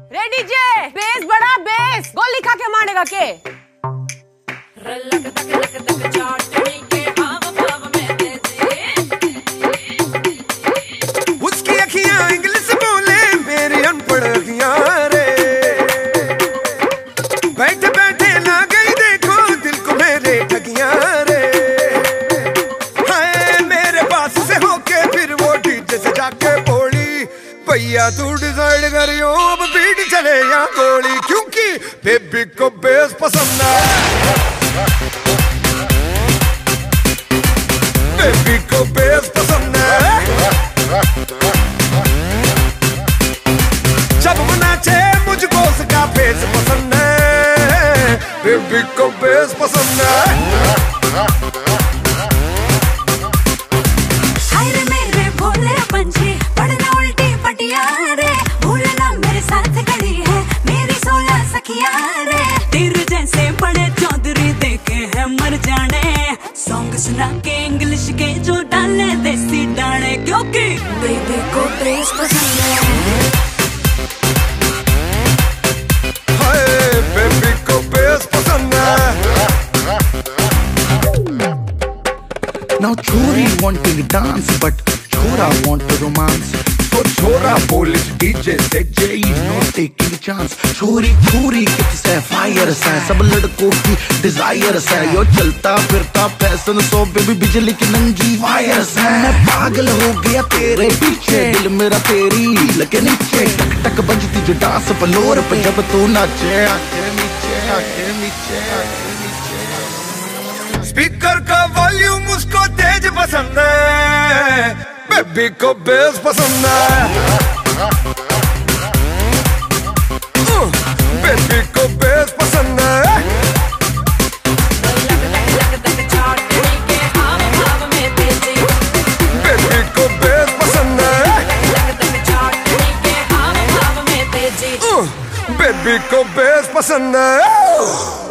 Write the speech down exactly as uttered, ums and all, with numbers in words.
Ready जे बेस बड़ा बेस गोली खा के मारेगा के लक तक लक तक चाटनी के हाव भाव में तेजी उसकी अखियां इंग्लिश बोले मेरी अनपढ़ अखियां रे बैठे बैठे ना गई देखो दिल को मेरे ठगियां रे हाय मेरे पास से होके फिर वो डीजे से जाके बोली भैया तू डिसाइड करियो अब बीट चले या गोली क्योंकि बेबी को बेस पसंद है बेबी को बेस पसंद है जब वो नाचे मुझको उसका बेस पसंद है बेबी को बेस पसंद है तेरे जैसे बड़े चौधरी देखे हैं मर जाने सॉन्ग सुना के इंग्लिश के जो डाले देसी डाले क्योंकि बेबी को बेस पसंद है हाय बेबी को बेस पसंद है Now chori wanting to dance but chora want to romance. So chora polish D J से J no taking chance. चोरी चोरी किससे फायर से सब लड़कों की डिजायर से यो चलता फिरता फैशन सो बेबी बिजली की नंगी वायर से मैं पागल हो गया तेरे पीछे दिल मेरा तेरी लगे नीचे टक टक बजती जो डांस फ्लोर पे जब तू नाचे आके नीचे आके नीचे आके नीचे स्पीकर का वॉल्यूम उसको तेज पसंद है बेबी को बेस पसंद है बेबी को बेस पसंद है बेबी को बेस पसंद है बेबी को बेस पसंद है